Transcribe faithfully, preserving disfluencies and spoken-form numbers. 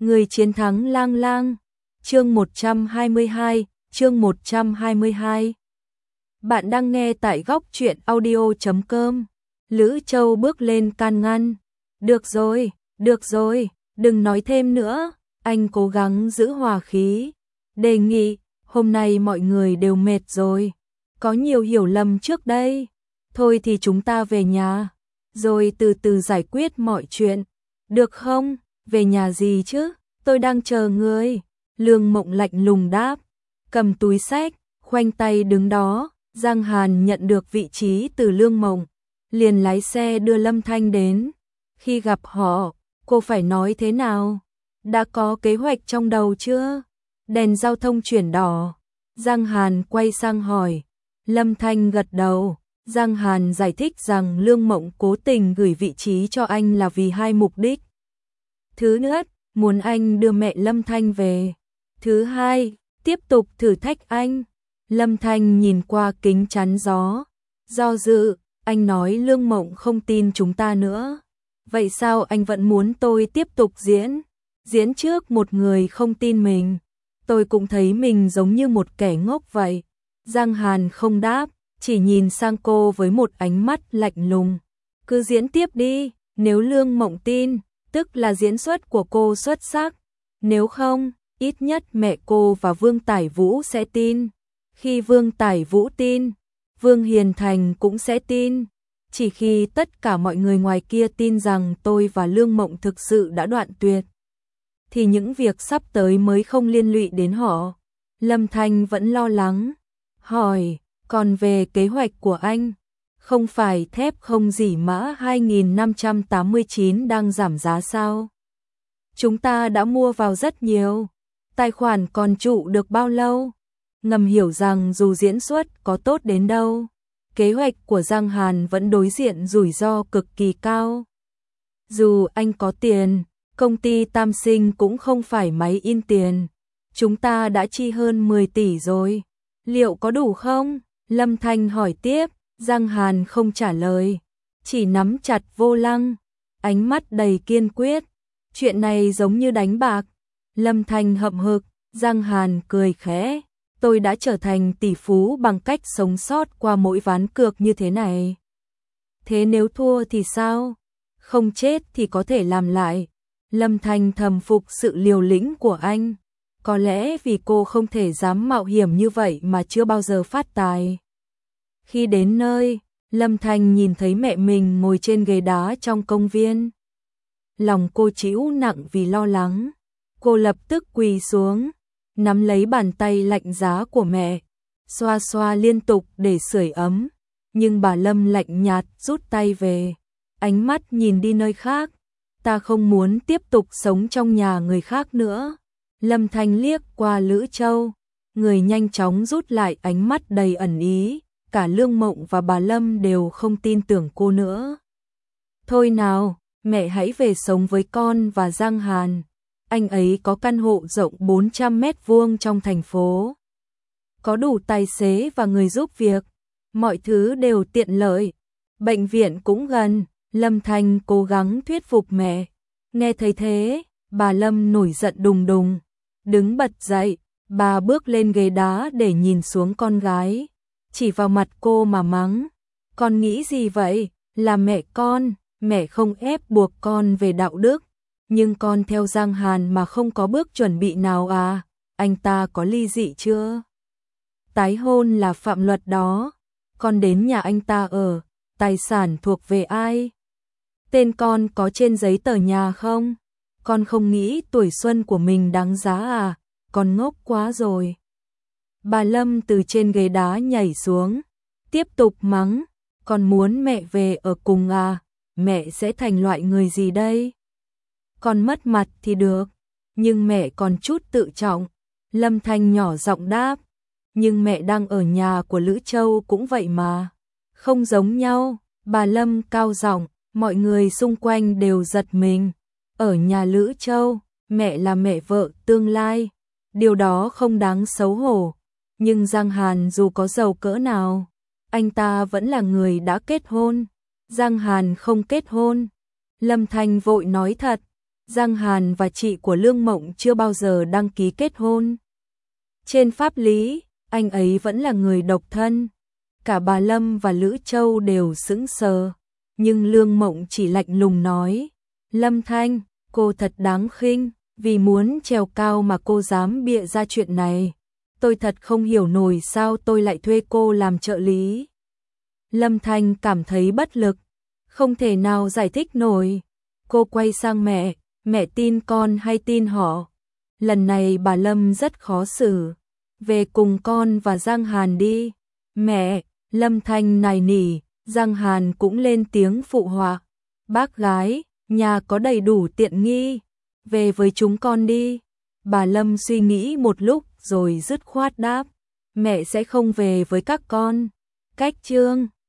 Người chiến thắng lang lang. Chương một trăm hai mươi hai, chương một trăm hai mươi hai. Bạn đang nghe tại góc truyện audio chấm com. Lữ Châu bước lên can ngăn. Được rồi, được rồi, đừng nói thêm nữa. Anh cố gắng giữ hòa khí. Đề nghị, hôm nay mọi người đều mệt rồi. Có nhiều hiểu lầm trước đây. Thôi thì chúng ta về nhà. Rồi từ từ giải quyết mọi chuyện. Được không? Về nhà gì chứ? Tôi đang chờ ngươi. Lương Mộng lạnh lùng đáp. Cầm túi xách, khoanh tay đứng đó. Giang Hàn nhận được vị trí từ Lương Mộng, liền lái xe đưa Lâm Thanh đến. Khi gặp họ, cô phải nói thế nào? Đã có kế hoạch trong đầu chưa? Đèn giao thông chuyển đỏ. Giang Hàn quay sang hỏi. Lâm Thanh gật đầu. Giang Hàn giải thích rằng Lương Mộng cố tình gửi vị trí cho anh là vì hai mục đích. Thứ nhất, muốn anh đưa mẹ Lâm Thanh về. Thứ hai, tiếp tục thử thách anh. Lâm Thanh nhìn qua kính chắn gió. Do dự, anh nói Lương Mộng không tin chúng ta nữa. Vậy sao anh vẫn muốn tôi tiếp tục diễn? Diễn trước một người không tin mình. Tôi cũng thấy mình giống như một kẻ ngốc vậy. Giang Hàn không đáp, chỉ nhìn sang cô với một ánh mắt lạnh lùng. Cứ diễn tiếp đi, nếu Lương Mộng tin, tức là diễn xuất của cô xuất sắc. Nếu không, ít nhất mẹ cô và Vương Tải Vũ sẽ tin. Khi Vương Tải Vũ tin, Vương Hiền Thành cũng sẽ tin. Chỉ khi tất cả mọi người ngoài kia tin rằng tôi và Lương Mộng thực sự đã đoạn tuyệt, thì những việc sắp tới mới không liên lụy đến họ. Lâm Thanh vẫn lo lắng, hỏi, còn về kế hoạch của anh, không phải thép không dỉ mã hai nghìn năm trăm tám mươi chín đang giảm giá sao? Chúng ta đã mua vào rất nhiều, tài khoản còn trụ được bao lâu? Ngầm hiểu rằng dù diễn xuất có tốt đến đâu, kế hoạch của Giang Hàn vẫn đối diện rủi ro cực kỳ cao. Dù anh có tiền, công ty Tam Sinh cũng không phải máy in tiền. Chúng ta đã chi hơn mười tỷ rồi. Liệu có đủ không? Lâm Thanh hỏi tiếp. Giang Hàn không trả lời, chỉ nắm chặt vô lăng, ánh mắt đầy kiên quyết. Chuyện này giống như đánh bạc. Lâm Thanh hậm hực. Giang Hàn cười khẽ. Tôi đã trở thành tỷ phú bằng cách sống sót qua mỗi ván cược như thế này. Thế nếu thua thì sao? Không chết thì có thể làm lại. Lâm Thanh thầm phục sự liều lĩnh của anh. Có lẽ vì cô không thể dám mạo hiểm như vậy mà chưa bao giờ phát tài. Khi đến nơi, Lâm Thanh nhìn thấy mẹ mình ngồi trên ghế đá trong công viên. Lòng cô chịu nặng vì lo lắng. Cô lập tức quỳ xuống, nắm lấy bàn tay lạnh giá của mẹ, xoa xoa liên tục để sưởi ấm. Nhưng bà Lâm lạnh nhạt rút tay về, ánh mắt nhìn đi nơi khác. Ta không muốn tiếp tục sống trong nhà người khác nữa. Lâm Thanh liếc qua Lữ Châu, người nhanh chóng rút lại ánh mắt đầy ẩn ý. Cả Lương Mộng và bà Lâm đều không tin tưởng cô nữa. Thôi nào, mẹ hãy về sống với con và Giang Hàn. Anh ấy có căn hộ rộng bốn trăm mét vuông trong thành phố. Có đủ tài xế và người giúp việc. Mọi thứ đều tiện lợi. Bệnh viện cũng gần. Lâm Thanh cố gắng thuyết phục mẹ. Nghe thấy thế, bà Lâm nổi giận đùng đùng. Đứng bật dậy, bà bước lên ghế đá để nhìn xuống con gái. Chỉ vào mặt cô mà mắng. Con nghĩ gì vậy? Là mẹ con, mẹ không ép buộc con về đạo đức. Nhưng con theo Giang Hàn mà không có bước chuẩn bị nào à? Anh ta có ly dị chưa? Tái hôn là phạm luật đó. Con đến nhà anh ta ở, tài sản thuộc về ai? Tên con có trên giấy tờ nhà không? Con không nghĩ tuổi xuân của mình đáng giá à? Con ngốc quá rồi. Bà Lâm từ trên ghế đá nhảy xuống, tiếp tục mắng, con muốn mẹ về ở cùng à, mẹ sẽ thành loại người gì đây? Con mất mặt thì được, nhưng mẹ còn chút tự trọng. Lâm Thanh nhỏ giọng đáp, nhưng mẹ đang ở nhà của Lữ Châu cũng vậy mà. Không giống nhau, bà Lâm cao giọng, mọi người xung quanh đều giật mình. Ở nhà Lữ Châu, mẹ là mẹ vợ tương lai, điều đó không đáng xấu hổ. Nhưng Giang Hàn dù có giàu cỡ nào, anh ta vẫn là người đã kết hôn. Giang Hàn không kết hôn. Lâm Thanh vội nói thật, Giang Hàn và chị của Lương Mộng chưa bao giờ đăng ký kết hôn. Trên pháp lý, anh ấy vẫn là người độc thân. Cả bà Lâm và Lữ Châu đều sững sờ, nhưng Lương Mộng chỉ lạnh lùng nói, Lâm Thanh, cô thật đáng khinh, vì muốn trèo cao mà cô dám bịa ra chuyện này. Tôi thật không hiểu nổi sao tôi lại thuê cô làm trợ lý. Lâm Thanh cảm thấy bất lực, không thể nào giải thích nổi. Cô quay sang mẹ, mẹ tin con hay tin họ? Lần này bà Lâm rất khó xử. Về cùng con và Giang Hàn đi. Mẹ, Lâm Thanh nài nỉ, Giang Hàn cũng lên tiếng phụ họa. Bác gái, nhà có đầy đủ tiện nghi, về với chúng con đi. Bà Lâm suy nghĩ một lúc rồi dứt khoát đáp, mẹ sẽ không về với các con. Cách chương